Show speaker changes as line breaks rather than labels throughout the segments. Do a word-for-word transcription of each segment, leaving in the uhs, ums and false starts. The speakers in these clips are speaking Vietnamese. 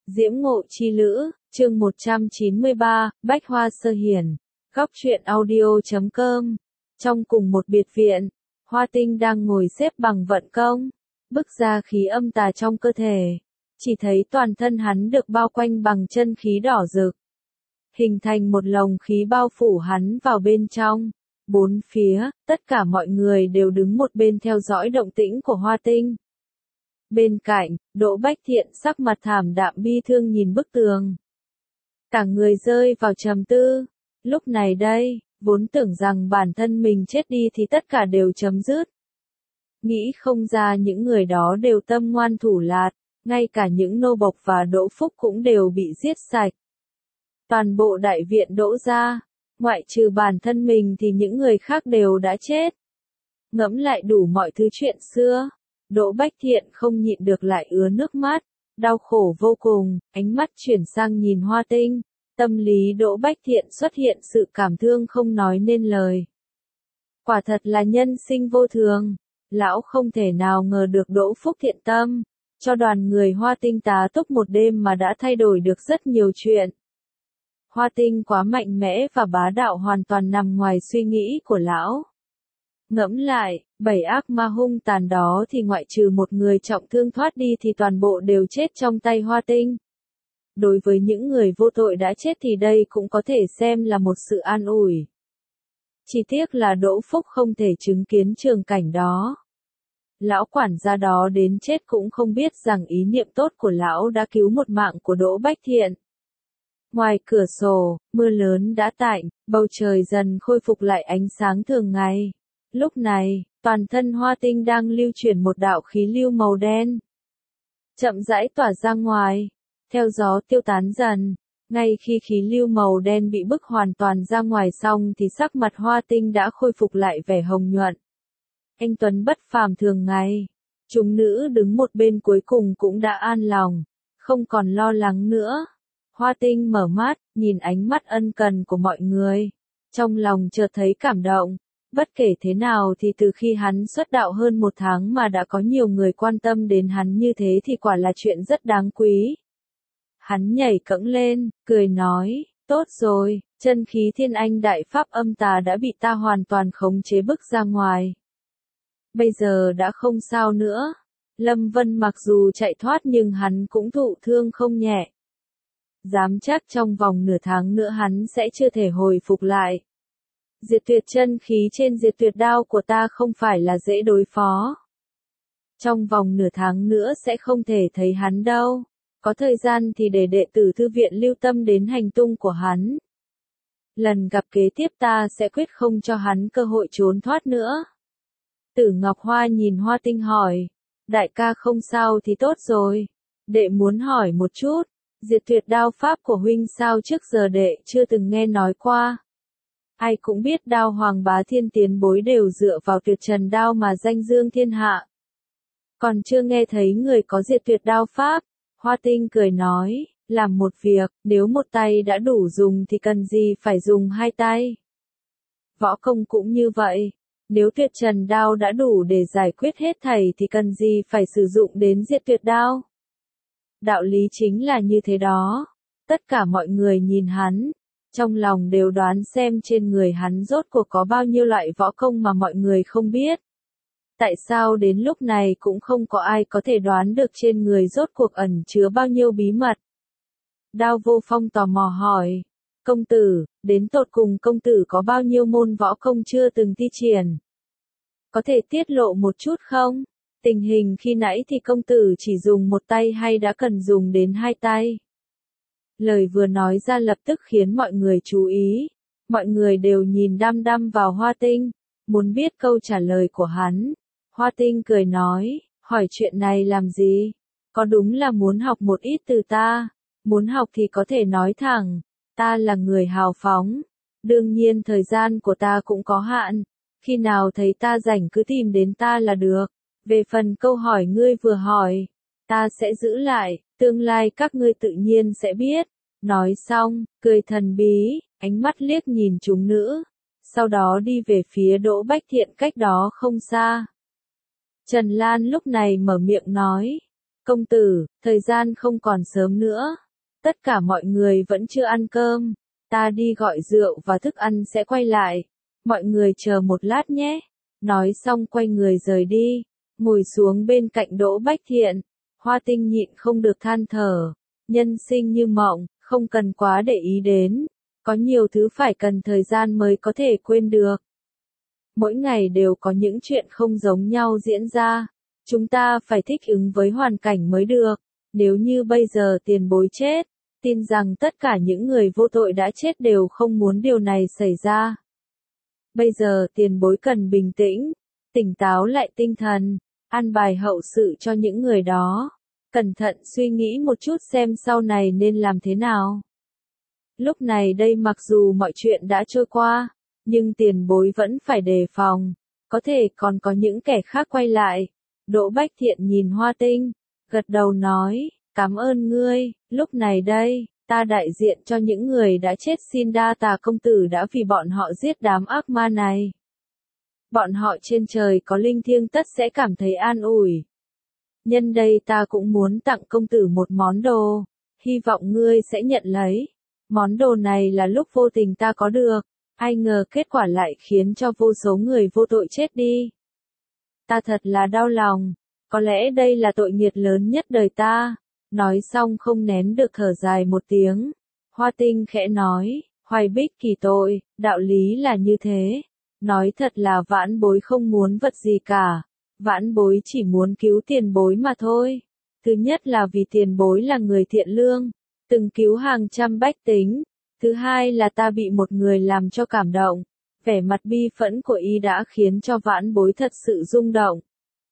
Diễm Ngộ Chi Lữ, chương một trăm chín mươi ba, Bách Hoa Sơ Hiển, góc truyện audio chấm com. Trong cùng một biệt viện, Hoa Tinh đang ngồi xếp bằng vận công, bức ra khí âm tà trong cơ thể. Chỉ thấy toàn thân hắn được bao quanh bằng chân khí đỏ rực, hình thành một lồng khí bao phủ hắn vào bên trong. Bốn phía, tất cả mọi người đều đứng một bên theo dõi động tĩnh của Hoa Tinh. Bên cạnh, Đỗ Bách Thiện sắc mặt thảm đạm bi thương nhìn bức tường. Cả người rơi vào trầm tư. Lúc này đây, vốn tưởng rằng bản thân mình chết đi thì tất cả đều chấm dứt. Nghĩ không ra những người đó đều tâm ngoan thủ lạt, ngay cả những nô bộc và Đỗ Phúc cũng đều bị giết sạch. Toàn bộ đại viện Đỗ gia, ngoại trừ bản thân mình thì những người khác đều đã chết. Ngẫm lại đủ mọi thứ chuyện xưa, Đỗ Bách Thiện không nhịn được lại ứa nước mắt, đau khổ vô cùng, ánh mắt chuyển sang nhìn Hoa Tinh, tâm lý Đỗ Bách Thiện xuất hiện sự cảm thương không nói nên lời. Quả thật là nhân sinh vô thường, lão không thể nào ngờ được Đỗ Phúc thiện tâm, cho đoàn người Hoa Tinh tá túc một đêm mà đã thay đổi được rất nhiều chuyện. Hoa Tinh quá mạnh mẽ và bá đạo hoàn toàn nằm ngoài suy nghĩ của lão. Ngẫm lại, bảy ác ma hung tàn đó thì ngoại trừ một người trọng thương thoát đi thì toàn bộ đều chết trong tay Hoa Tinh. Đối với những người vô tội đã chết thì đây cũng có thể xem là một sự an ủi. Chỉ tiếc là Đỗ Phúc không thể chứng kiến trường cảnh đó. Lão quản gia đó đến chết cũng không biết rằng ý niệm tốt của lão đã cứu một mạng của Đỗ Bách Thiện. Ngoài cửa sổ, mưa lớn đã tạnh, bầu trời dần khôi phục lại ánh sáng thường ngày. Lúc này, toàn thân Hoa Tinh đang lưu chuyển một đạo khí lưu màu đen. Chậm rãi tỏa ra ngoài, theo gió tiêu tán dần. Ngay khi khí lưu màu đen bị bức hoàn toàn ra ngoài xong thì sắc mặt Hoa Tinh đã khôi phục lại vẻ hồng nhuận. Anh tuấn bất phàm thường ngày. Chúng nữ đứng một bên cuối cùng cũng đã an lòng, không còn lo lắng nữa. Hoa Tinh mở mắt, nhìn ánh mắt ân cần của mọi người. Trong lòng chợt thấy cảm động. Bất kể thế nào thì từ khi hắn xuất đạo hơn một tháng mà đã có nhiều người quan tâm đến hắn như thế thì quả là chuyện rất đáng quý. Hắn nhảy cẫng lên, cười nói, tốt rồi, chân khí thiên anh đại pháp âm tà đã bị ta hoàn toàn khống chế bức ra ngoài. Bây giờ đã không sao nữa. Lâm Vân mặc dù chạy thoát nhưng hắn cũng thụ thương không nhẹ. Dám chắc trong vòng nửa tháng nữa hắn sẽ chưa thể hồi phục lại. Diệt tuyệt chân khí trên diệt tuyệt đao của ta không phải là dễ đối phó. Trong vòng nửa tháng nữa sẽ không thể thấy hắn đâu. Có thời gian thì để đệ tử thư viện lưu tâm đến hành tung của hắn. Lần gặp kế tiếp ta sẽ quyết không cho hắn cơ hội trốn thoát nữa. Tử Ngọc Hoa nhìn Hoa Tinh hỏi. Đại ca không sao thì tốt rồi. Đệ muốn hỏi một chút. Diệt tuyệt đao pháp của huynh sao trước giờ đệ chưa từng nghe nói qua. Ai cũng biết đao hoàng bá thiên tiền bối đều dựa vào tuyệt trần đao mà danh dương thiên hạ. Còn chưa nghe thấy người có diệt tuyệt đao pháp. Hoa Tinh cười nói, làm một việc, nếu một tay đã đủ dùng thì cần gì phải dùng hai tay. Võ công cũng như vậy, nếu tuyệt trần đao đã đủ để giải quyết hết thảy thì cần gì phải sử dụng đến diệt tuyệt đao. Đạo lý chính là như thế đó. Tất cả mọi người nhìn hắn, trong lòng đều đoán xem trên người hắn rốt cuộc có bao nhiêu loại võ công mà mọi người không biết. Tại sao đến lúc này cũng không có ai có thể đoán được trên người rốt cuộc ẩn chứa bao nhiêu bí mật? Đao Vô Phong tò mò hỏi, công tử, đến tột cùng công tử có bao nhiêu môn võ công chưa từng thi triển? Có thể tiết lộ một chút không? Tình hình khi nãy thì công tử chỉ dùng một tay hay đã cần dùng đến hai tay? Lời vừa nói ra lập tức khiến mọi người chú ý. Mọi người đều nhìn đăm đăm vào Hoa Tinh, muốn biết câu trả lời của hắn. Hoa Tinh cười nói, hỏi chuyện này làm gì? Có đúng là muốn học một ít từ ta? Muốn học thì có thể nói thẳng, ta là người hào phóng. Đương nhiên thời gian của ta cũng có hạn, khi nào thấy ta rảnh cứ tìm đến ta là được. Về phần câu hỏi ngươi vừa hỏi, ta sẽ giữ lại, tương lai các ngươi tự nhiên sẽ biết. Nói xong, cười thần bí, ánh mắt liếc nhìn chúng nữ, sau đó đi về phía Đỗ Bách Thiện cách đó không xa. Trần Lan lúc này mở miệng nói, Công tử, thời gian không còn sớm nữa. Tất cả mọi người vẫn chưa ăn cơm. Ta đi gọi rượu và thức ăn sẽ quay lại. Mọi người chờ một lát nhé. Nói xong quay người rời đi. Ngồi xuống bên cạnh Đỗ Bách Thiện. Hoa Tinh nhịn không được than thở. Nhân sinh như mộng, không cần quá để ý đến. Có nhiều thứ phải cần thời gian mới có thể quên được. Mỗi ngày đều có những chuyện không giống nhau diễn ra. Chúng ta phải thích ứng với hoàn cảnh mới được. Nếu như bây giờ tiền bối chết, tin rằng tất cả những người vô tội đã chết đều không muốn điều này xảy ra. Bây giờ tiền bối cần bình tĩnh, tỉnh táo lại tinh thần, an bài hậu sự cho những người đó. Cẩn thận suy nghĩ một chút xem sau này nên làm thế nào. Lúc này đây mặc dù mọi chuyện đã trôi qua, nhưng tiền bối vẫn phải đề phòng, có thể còn có những kẻ khác quay lại. Đỗ Bách Thiện nhìn Hoa Tinh, gật đầu nói, cảm ơn ngươi, lúc này đây, ta đại diện cho những người đã chết xin đa tạ công tử đã vì bọn họ giết đám ác ma này. Bọn họ trên trời có linh thiêng tất sẽ cảm thấy an ủi. Nhân đây ta cũng muốn tặng công tử một món đồ, hy vọng ngươi sẽ nhận lấy. Món đồ này là lúc vô tình ta có được, ai ngờ kết quả lại khiến cho vô số người vô tội chết đi. Ta thật là đau lòng, có lẽ đây là tội nghiệt lớn nhất đời ta. Nói xong không nén được thở dài một tiếng. Hoa Tinh khẽ nói, Hoài Bích kỳ tội, đạo lý là như thế. Nói thật là vãn bối không muốn vật gì cả. Vãn bối chỉ muốn cứu tiền bối mà thôi. Thứ nhất là vì tiền bối là người thiện lương, từng cứu hàng trăm bách tính. Thứ hai là ta bị một người làm cho cảm động. Vẻ mặt bi phẫn của y đã khiến cho vãn bối thật sự rung động.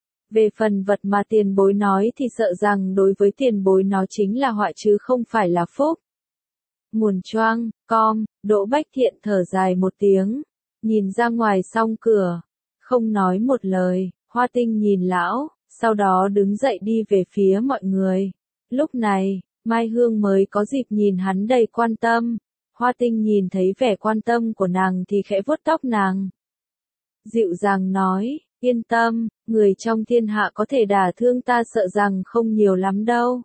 Về phần vật mà tiền bối nói thì sợ rằng đối với tiền bối nó chính là họa chứ không phải là phúc. Nguồn choang, com, Đỗ Bách Thiện thở dài một tiếng, nhìn ra ngoài song cửa, không nói một lời. Hoa Tinh nhìn lão, sau đó đứng dậy đi về phía mọi người. Lúc này, Mai Hương mới có dịp nhìn hắn đầy quan tâm. Hoa Tinh nhìn thấy vẻ quan tâm của nàng thì khẽ vuốt tóc nàng. Dịu dàng nói, yên tâm, người trong thiên hạ có thể đả thương ta sợ rằng không nhiều lắm đâu.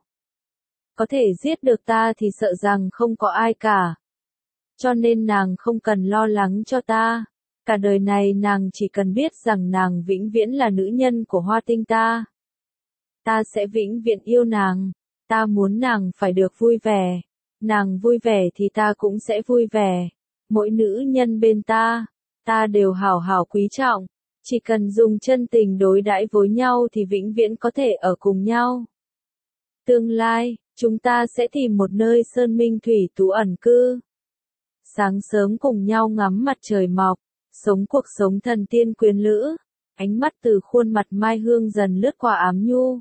Có thể giết được ta thì sợ rằng không có ai cả. Cho nên nàng không cần lo lắng cho ta. Cả đời này nàng chỉ cần biết rằng nàng vĩnh viễn là nữ nhân của Hoa Tinh ta. Ta sẽ vĩnh viễn yêu nàng. Ta muốn nàng phải được vui vẻ. Nàng vui vẻ thì ta cũng sẽ vui vẻ. Mỗi nữ nhân bên ta, ta đều hảo hảo quý trọng. Chỉ cần dùng chân tình đối đãi với nhau thì vĩnh viễn có thể ở cùng nhau. Tương lai, chúng ta sẽ tìm một nơi sơn minh thủy tú ẩn cư. Sáng sớm cùng nhau ngắm mặt trời mọc, sống cuộc sống thần tiên quyến lữ. Ánh mắt từ khuôn mặt Mai Hương dần lướt qua ám nhu.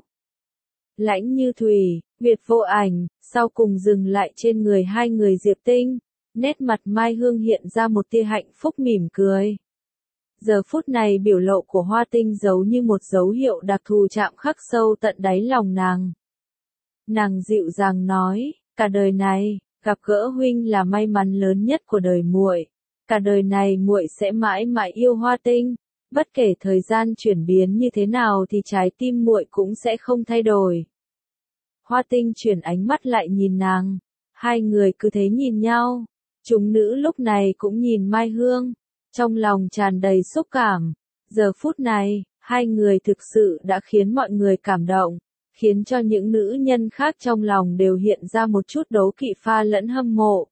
Lãnh như thủy, Việt vô ảnh, sau cùng dừng lại trên người hai người Diệp Tinh. Nét mặt Mai Hương hiện ra một tia hạnh phúc mỉm cười. Giờ phút này biểu lộ của Hoa Tinh giấu như một dấu hiệu đặc thù chạm khắc sâu tận đáy lòng nàng. Nàng dịu dàng nói, cả đời này, gặp gỡ huynh là may mắn lớn nhất của đời muội. Cả đời này muội sẽ mãi mãi yêu Hoa Tinh, bất kể thời gian chuyển biến như thế nào thì trái tim muội cũng sẽ không thay đổi. Hoa Tinh chuyển ánh mắt lại nhìn nàng, hai người cứ thế nhìn nhau. Chúng nữ lúc này cũng nhìn Mai Hương, trong lòng tràn đầy xúc cảm. Giờ phút này, hai người thực sự đã khiến mọi người cảm động, khiến cho những nữ nhân khác trong lòng đều hiện ra một chút đố kỵ pha lẫn hâm mộ.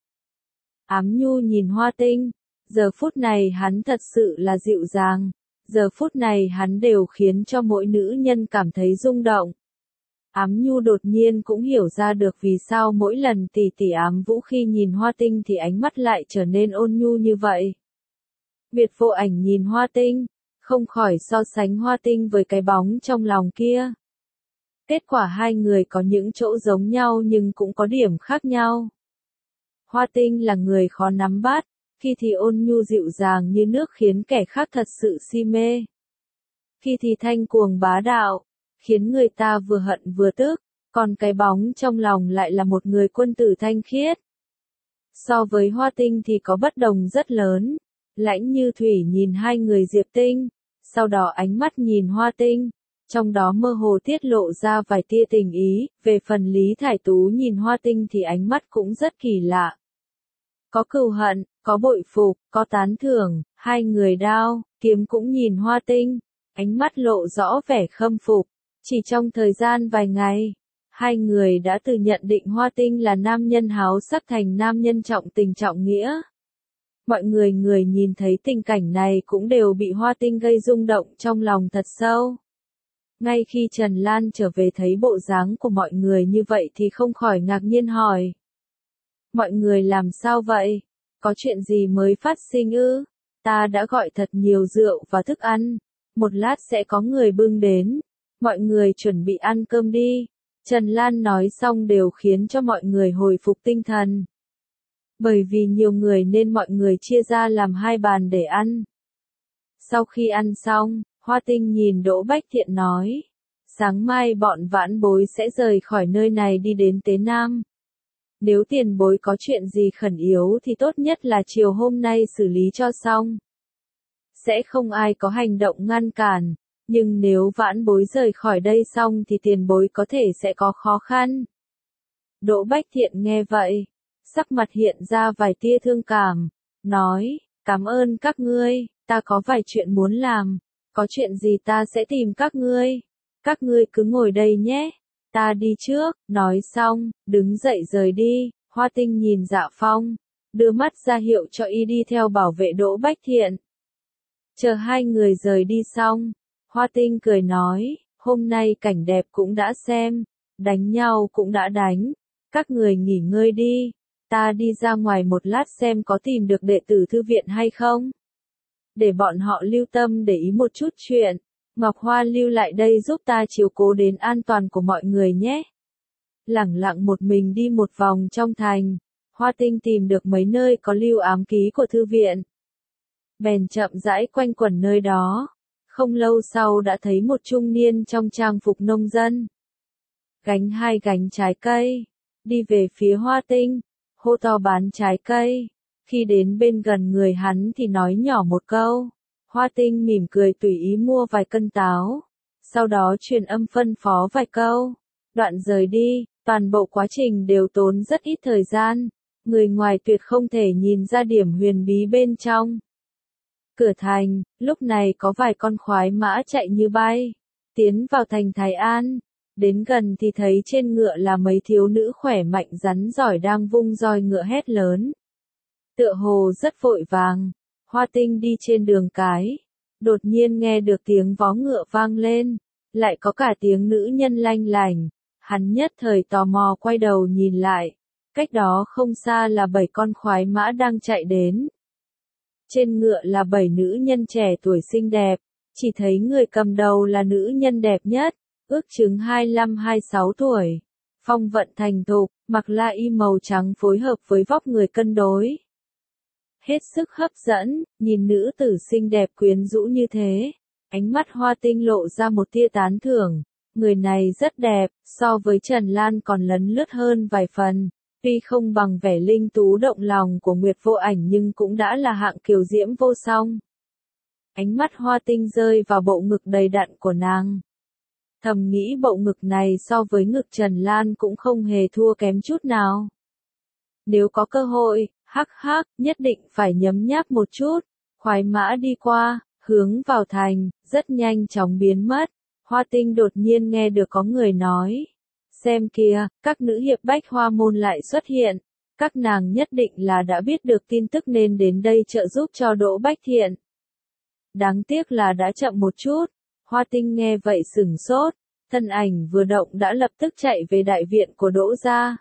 Ám Nhu nhìn Hoa Tinh, giờ phút này hắn thật sự là dịu dàng, giờ phút này hắn đều khiến cho mỗi nữ nhân cảm thấy rung động. Ám Nhu đột nhiên cũng hiểu ra được vì sao mỗi lần tỷ tỷ Ám Vũ khi nhìn Hoa Tinh thì ánh mắt lại trở nên ôn nhu như vậy. Việt vô ảnh nhìn Hoa Tinh, không khỏi so sánh Hoa Tinh với cái bóng trong lòng kia. Kết quả hai người có những chỗ giống nhau nhưng cũng có điểm khác nhau. Hoa Tinh là người khó nắm bắt, khi thì ôn nhu dịu dàng như nước khiến kẻ khác thật sự si mê. Khi thì thanh cuồng bá đạo, khiến người ta vừa hận vừa tức, còn cái bóng trong lòng lại là một người quân tử thanh khiết. So với Hoa Tinh thì có bất đồng rất lớn. Lãnh như thủy nhìn hai người Diệp Tinh, sau đó ánh mắt nhìn Hoa Tinh, trong đó mơ hồ tiết lộ ra vài tia tình ý, về phần Lý Thải Tú nhìn Hoa Tinh thì ánh mắt cũng rất kỳ lạ. Có cừu hận, có bội phục, có tán thưởng, hai người đao, kiếm cũng nhìn Hoa Tinh, ánh mắt lộ rõ vẻ khâm phục. Chỉ trong thời gian vài ngày, hai người đã từ nhận định Hoa Tinh là nam nhân háo sắc thành nam nhân trọng tình trọng nghĩa. Mọi người người nhìn thấy tình cảnh này cũng đều bị Hoa Tinh gây rung động trong lòng thật sâu. Ngay khi Trần Lan trở về thấy bộ dáng của mọi người như vậy thì không khỏi ngạc nhiên hỏi. Mọi người làm sao vậy? Có chuyện gì mới phát sinh ư? Ta đã gọi thật nhiều rượu và thức ăn. Một lát sẽ có người bưng đến. Mọi người chuẩn bị ăn cơm đi. Trần Lan nói xong đều khiến cho mọi người hồi phục tinh thần. Bởi vì nhiều người nên mọi người chia ra làm hai bàn để ăn. Sau khi ăn xong, Hoa Tinh nhìn Đỗ Bách Thiện nói. Sáng mai bọn vãn bối sẽ rời khỏi nơi này đi đến Tế Nam. Nếu tiền bối có chuyện gì khẩn yếu thì tốt nhất là chiều hôm nay xử lý cho xong. Sẽ không ai có hành động ngăn cản, nhưng nếu vãn bối rời khỏi đây xong thì tiền bối có thể sẽ có khó khăn. Đỗ Bách Thiện nghe vậy, sắc mặt hiện ra vài tia thương cảm, nói, cảm ơn các ngươi, ta có vài chuyện muốn làm, có chuyện gì ta sẽ tìm các ngươi, các ngươi cứ ngồi đây nhé. Ta đi trước, nói xong, đứng dậy rời đi, Hoa Tinh nhìn Dạ Phong, đưa mắt ra hiệu cho y đi theo bảo vệ Đỗ Bách Thiện. Chờ hai người rời đi xong, Hoa Tinh cười nói, hôm nay cảnh đẹp cũng đã xem, đánh nhau cũng đã đánh, các người nghỉ ngơi đi, ta đi ra ngoài một lát xem có tìm được đệ tử thư viện hay không. Để bọn họ lưu tâm để ý một chút chuyện. Ngọc Hoa lưu lại đây giúp ta chiếu cố đến an toàn của mọi người nhé. Lẳng lặng một mình đi một vòng trong thành, Hoa Tinh tìm được mấy nơi có lưu ám ký của thư viện. Bèn chậm rãi quanh quẩn nơi đó, không lâu sau đã thấy một trung niên trong trang phục nông dân. Gánh hai gánh trái cây, đi về phía Hoa Tinh, hô to bán trái cây. Khi đến bên gần người hắn thì nói nhỏ một câu. Hoa Tinh mỉm cười tùy ý mua vài cân táo, sau đó truyền âm phân phó vài câu, đoạn rời đi, toàn bộ quá trình đều tốn rất ít thời gian, người ngoài tuyệt không thể nhìn ra điểm huyền bí bên trong. Cửa thành, lúc này có vài con khoái mã chạy như bay, tiến vào thành Thái An, đến gần thì thấy trên ngựa là mấy thiếu nữ khỏe mạnh rắn giỏi đang vung roi ngựa hét lớn. Tựa hồ rất vội vàng. Hoa Tinh đi trên đường cái, đột nhiên nghe được tiếng vó ngựa vang lên, lại có cả tiếng nữ nhân lanh lành, hắn nhất thời tò mò quay đầu nhìn lại, cách đó không xa là bảy con khoái mã đang chạy đến. Trên ngựa là bảy nữ nhân trẻ tuổi xinh đẹp, chỉ thấy người cầm đầu là nữ nhân đẹp nhất, ước chừng hai mươi lăm hai mươi sáu tuổi, phong vận thành thục, mặc la y màu trắng phối hợp với vóc người cân đối. Hết sức hấp dẫn, nhìn nữ tử xinh đẹp quyến rũ như thế, ánh mắt Hoa Tinh lộ ra một tia tán thưởng, người này rất đẹp, so với Trần Lan còn lấn lướt hơn vài phần, tuy không bằng vẻ linh tú động lòng của Nguyệt Vô Ảnh nhưng cũng đã là hạng kiều diễm vô song. Ánh mắt Hoa Tinh rơi vào bộ ngực đầy đặn của nàng. Thầm nghĩ bộ ngực này so với ngực Trần Lan cũng không hề thua kém chút nào. Nếu có cơ hội, hắc hắc, nhất định phải nhấm nháp một chút. Khoái mã đi qua, hướng vào thành, rất nhanh chóng biến mất. Hoa Tinh đột nhiên nghe được có người nói. Xem kìa, các nữ hiệp bách hoa môn lại xuất hiện. Các nàng nhất định là đã biết được tin tức nên đến đây trợ giúp cho Đỗ Bách Thiện. Đáng tiếc là đã chậm một chút. Hoa Tinh nghe vậy sửng sốt, thân ảnh vừa động đã lập tức chạy về đại viện của Đỗ gia.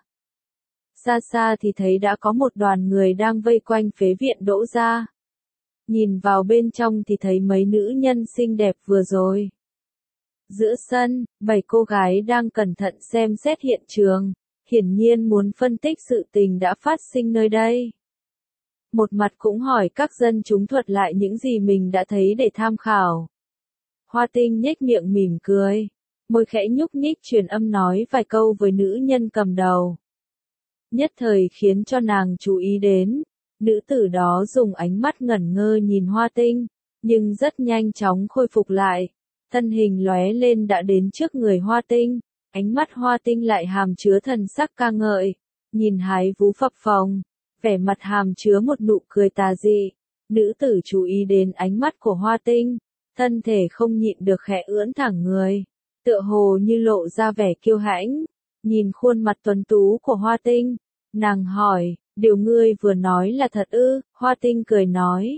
Xa xa thì thấy đã có một đoàn người đang vây quanh phế viện Đỗ gia. Nhìn vào bên trong thì thấy mấy nữ nhân xinh đẹp vừa rồi. Giữa sân, bảy cô gái đang cẩn thận xem xét hiện trường, hiển nhiên muốn phân tích sự tình đã phát sinh nơi đây. Một mặt cũng hỏi các dân chúng thuật lại những gì mình đã thấy để tham khảo. Hoa Tinh nhếch miệng mỉm cười, môi khẽ nhúc nhích truyền âm nói vài câu với nữ nhân cầm đầu. Nhất thời khiến cho nàng chú ý đến, nữ tử đó dùng ánh mắt ngẩn ngơ nhìn Hoa Tinh, nhưng rất nhanh chóng khôi phục lại, thân hình lóe lên đã đến trước người Hoa Tinh, ánh mắt Hoa Tinh lại hàm chứa thần sắc ca ngợi, nhìn hái vú phập phồng, vẻ mặt hàm chứa một nụ cười tà dị. Nữ tử chú ý đến ánh mắt của Hoa Tinh, thân thể không nhịn được khẽ ưỡn thẳng người, tựa hồ như lộ ra vẻ kiêu hãnh, nhìn khuôn mặt tuấn tú của Hoa Tinh, nàng hỏi, điều ngươi vừa nói là thật ư? Hoa Tinh cười nói,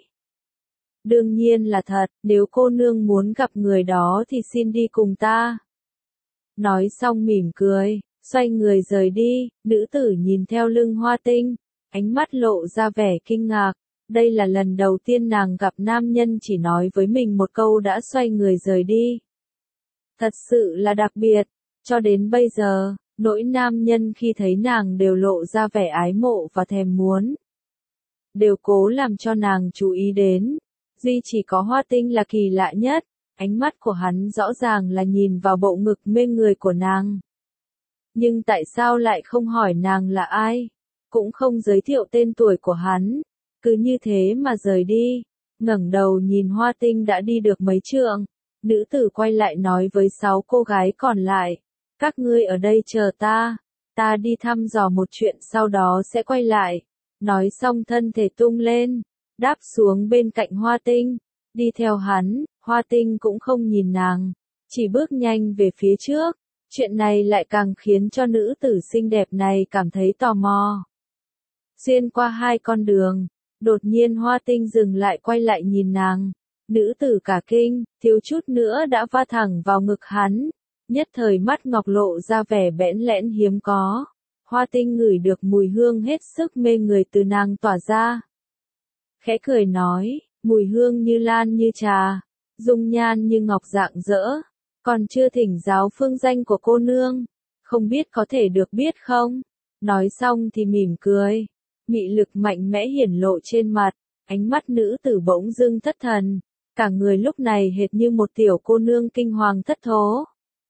đương nhiên là thật, nếu cô nương muốn gặp người đó thì xin đi cùng ta. Nói xong mỉm cười, xoay người rời đi, nữ tử nhìn theo lưng Hoa Tinh, ánh mắt lộ ra vẻ kinh ngạc. Đây là lần đầu tiên nàng gặp nam nhân chỉ nói với mình một câu đã xoay người rời đi. Thật sự là đặc biệt, cho đến bây giờ, nỗi nam nhân khi thấy nàng đều lộ ra vẻ ái mộ và thèm muốn. Đều cố làm cho nàng chú ý đến, duy chỉ có Hoa Tinh là kỳ lạ nhất, ánh mắt của hắn rõ ràng là nhìn vào bộ ngực mê người của nàng. Nhưng tại sao lại không hỏi nàng là ai, cũng không giới thiệu tên tuổi của hắn. Cứ như thế mà rời đi, ngẩng đầu nhìn Hoa Tinh đã đi được mấy trượng, nữ tử quay lại nói với sáu cô gái còn lại, các ngươi ở đây chờ ta, ta đi thăm dò một chuyện sau đó sẽ quay lại. Nói xong thân thể tung lên, đáp xuống bên cạnh Hoa Tinh, đi theo hắn. Hoa Tinh cũng không nhìn nàng, chỉ bước nhanh về phía trước, chuyện này lại càng khiến cho nữ tử xinh đẹp này cảm thấy tò mò. Xuyên qua hai con đường, đột nhiên Hoa Tinh dừng lại quay lại nhìn nàng, nữ tử cả kinh, thiếu chút nữa đã va thẳng vào ngực hắn, nhất thời mắt ngọc lộ ra vẻ bẽn lẽn hiếm có. Hoa Tinh ngửi được mùi hương hết sức mê người từ nàng tỏa ra. Khẽ cười nói, mùi hương như lan như trà, dung nhan như ngọc rạng rỡ, còn chưa thỉnh giáo phương danh của cô nương, không biết có thể được biết không? Nói xong thì mỉm cười. Mị lực mạnh mẽ hiển lộ trên mặt, ánh mắt nữ tử bỗng dưng thất thần, cả người lúc này hệt như một tiểu cô nương kinh hoàng thất thố.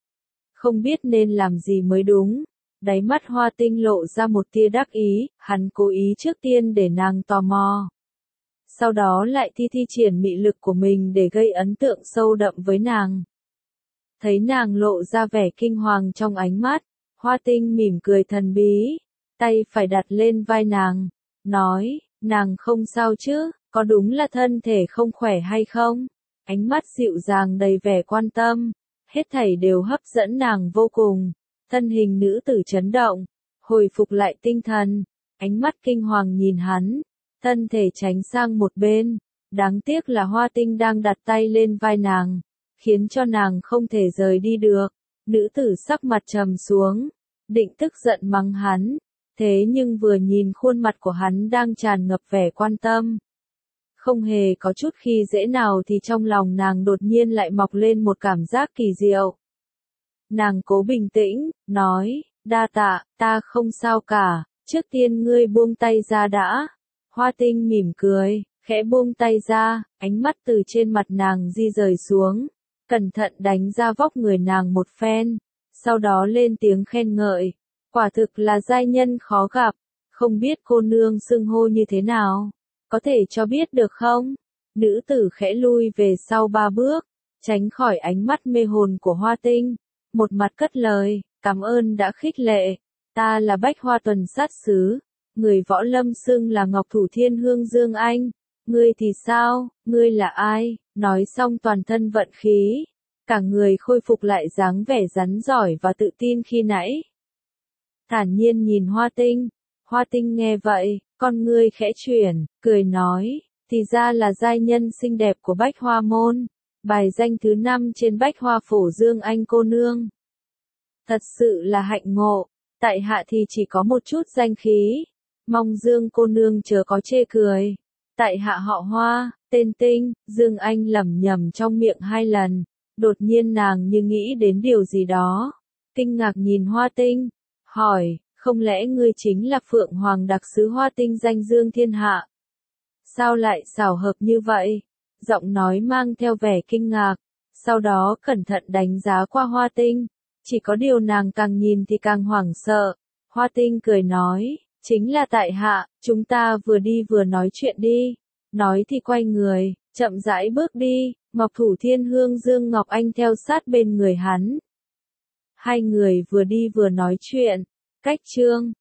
Không biết nên làm gì mới đúng, đáy mắt Hoa Tinh lộ ra một tia đắc ý, hắn cố ý trước tiên để nàng tò mò. Sau đó lại thi thi triển mị lực của mình để gây ấn tượng sâu đậm với nàng. Thấy nàng lộ ra vẻ kinh hoàng trong ánh mắt, Hoa Tinh mỉm cười thần bí. Tay phải đặt lên vai nàng, nói, nàng không sao chứ, có đúng là thân thể không khỏe hay không? Ánh mắt dịu dàng đầy vẻ quan tâm, hết thảy đều hấp dẫn nàng vô cùng. Thân hình nữ tử chấn động, hồi phục lại tinh thần, ánh mắt kinh hoàng nhìn hắn, thân thể tránh sang một bên. Đáng tiếc là Hoa Tinh đang đặt tay lên vai nàng, khiến cho nàng không thể rời đi được. Nữ tử sắc mặt trầm xuống, định tức giận mắng hắn. Thế nhưng vừa nhìn khuôn mặt của hắn đang tràn ngập vẻ quan tâm, không hề có chút khi dễ nào thì trong lòng nàng đột nhiên lại mọc lên một cảm giác kỳ diệu. Nàng cố bình tĩnh, nói, đa tạ, ta không sao cả, trước tiên ngươi buông tay ra đã. Hoa Tinh mỉm cười, khẽ buông tay ra, ánh mắt từ trên mặt nàng di rời xuống, cẩn thận đánh ra vóc người nàng một phen, sau đó lên tiếng khen ngợi. Quả thực là giai nhân khó gặp, không biết cô nương xưng hô như thế nào, có thể cho biết được không? Nữ tử khẽ lui về sau ba bước, tránh khỏi ánh mắt mê hồn của Hoa Tinh, một mặt cất lời, cảm ơn đã khích lệ, ta là Bách Hoa Tuần Sát Sứ, người võ lâm xưng là Ngọc Thủ Thiên Hương Dương Anh, ngươi thì sao, ngươi là ai? Nói xong toàn thân vận khí, cả người khôi phục lại dáng vẻ rắn giỏi và tự tin khi nãy. Thản nhiên nhìn Hoa Tinh, Hoa Tinh nghe vậy, con ngươi khẽ chuyển, cười nói, thì ra là giai nhân xinh đẹp của Bách Hoa Môn, bài danh thứ năm trên Bách Hoa Phổ Dương Anh cô nương. Thật sự là hạnh ngộ, tại hạ thì chỉ có một chút danh khí, mong Dương cô nương chớ có chê cười. Tại hạ họ Hoa, tên Tinh. Dương Anh lẩm nhẩm trong miệng hai lần, đột nhiên nàng như nghĩ đến điều gì đó, kinh ngạc nhìn Hoa Tinh, hỏi, không lẽ ngươi chính là Phượng Hoàng đặc sứ Hoa Tinh danh dương thiên hạ? Sao lại xảo hợp như vậy? Giọng nói mang theo vẻ kinh ngạc, sau đó cẩn thận đánh giá qua Hoa Tinh, chỉ có điều nàng càng nhìn thì càng hoảng sợ. Hoa Tinh cười nói, chính là tại hạ, chúng ta vừa đi vừa nói chuyện đi. Nói thì quay người, chậm rãi bước đi, Ngọc Thủ Thiên Hương Dương Ngọc Anh theo sát bên người hắn. Hai người vừa đi vừa nói chuyện, cách chương